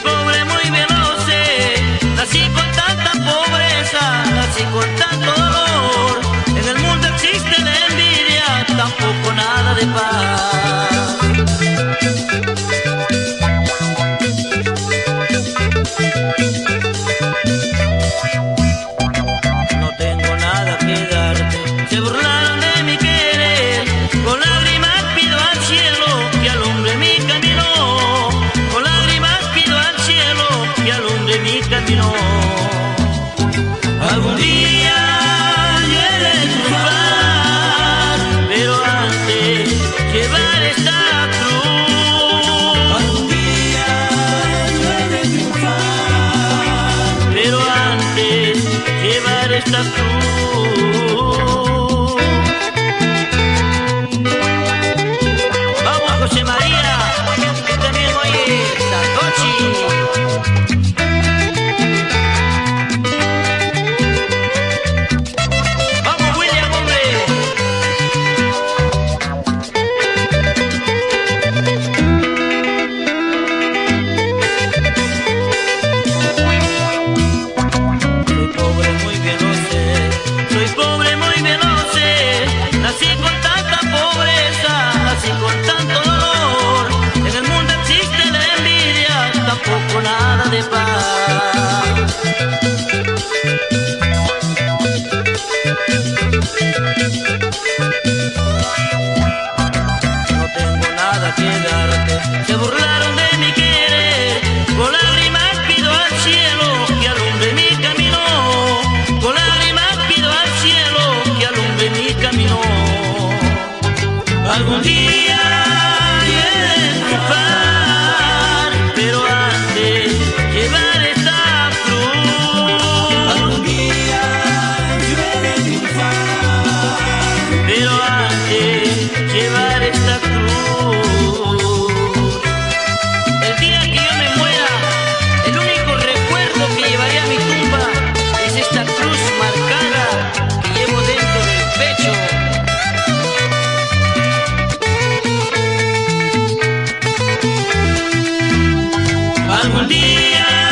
pobre, muy bien lo sé. Nací con tanta pobreza, nací con tanto dolor. En el mundo existe la envidia, tampoco nada de paz. No tengo nada que darte, se burlaron de mi querer. Con lágrimas pido al cielo que alumbre mi camino. Con lágrimas pido al cielo que alumbre mi camino. Algún día yo he de triunfar, pero antes llevar esta cruz. Algún día yo he de triunfar, pero antes llevar esta cruz. Vamos, José María, que también oye Santochi. Vamos, William, hombre. Soy pobre, muy bien lo sé. Soy pobre, muy bien lo sé. Nací con tanta pobreza, nací con tanto dolor. En el mundo existe la envidia, tampoco nada de paz. No tengo nada que darte, se burlaron de mi querer. Con lágrimas pido al cielo que alumbre mi camino. Con lágrimas pido al cielo que alumbre mi camino. Algún día yo he de triunfar, pero antes llevar esta cruz. Algún día yo he de triunfar, pero antes llevar esta cruz. El día que yo me muera, el único recuerdo que llevaré a mi tumba es esta cruz marcada que llevo dentro del pecho. Algún día